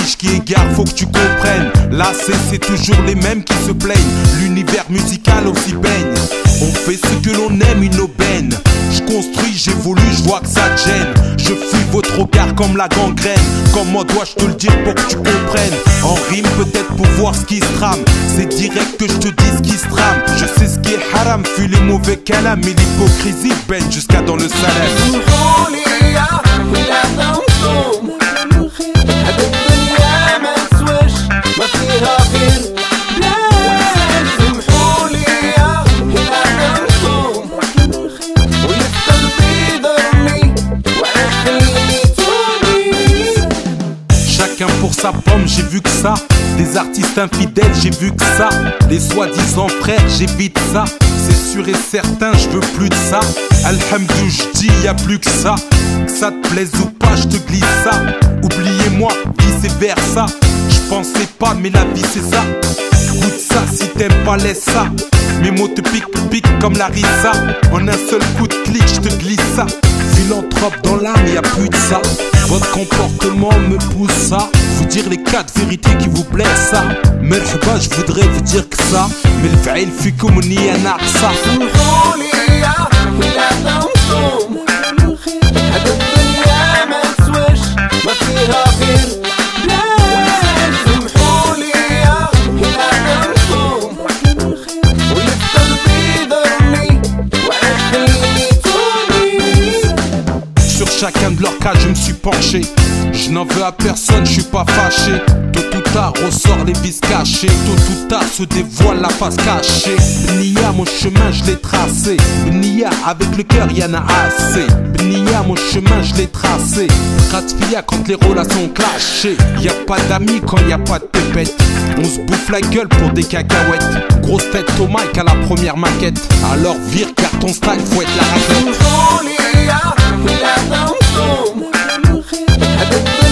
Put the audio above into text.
vertige qui égare, faut que tu comprennes. Là c'est toujours les mêmes qui se plaignent. L'univers musical aussi baigne. On fait ce que l'on aime, une aubaine. Je construis, j'évolue, je vois que ça te gêne. Je fuis votre regard comme la gangrène. Comment dois-je te le dire pour que tu comprennes? En rime peut-être pour voir ce qui se trame. C'est direct que je te dis ce qui se trame. Je sais ce qui est haram, fuis les mauvais calams. Mais l'hypocrisie baigne jusqu'à dans le salem. Chacun pour sa pomme, j'ai vu que ça. Des artistes infidèles, j'ai vu que ça. Les soi-disant frères, j'évite ça. C'est sûr et certain, je veux plus de ça. Alhamdou, j'dis y'a plus que ça. Que ça te plaise ou pas, je te glisse ça. Oubliez-moi, vice versa. Je pensais pas, mais la vie c'est ça. Goûte ça, si t'aimes pas, laisse ça. Mes mots te piquent comme la rissa. En un seul coup de clic, je te glisse ça. Philanthrope dans l'âme, y'a plus de ça. Votre comportement me pousse à vous dire les 4 vérités qui vous blessent ça. Merhaba, je voudrais vous dire que ça. Mais le fa'il fikum niya naqsa. Chacun de leurs cas je me suis penché. Je n'en veux à personne, je suis pas fâché. Tôt ou tard ressort les vices cachés. Tôt ou tard se dévoile la face cachée. Bnia, mon chemin je l'ai tracé. Bnia, avec le cœur y'en a assez. Bnia, mon chemin je l'ai tracé. Ratfia quand les relations clashées. Y'a pas d'amis quand y'a pas de pépette. On se bouffe la gueule pour des cacahuètes. Grosse tête au mic à la première maquette. Alors vire car ton style faut être la raclette.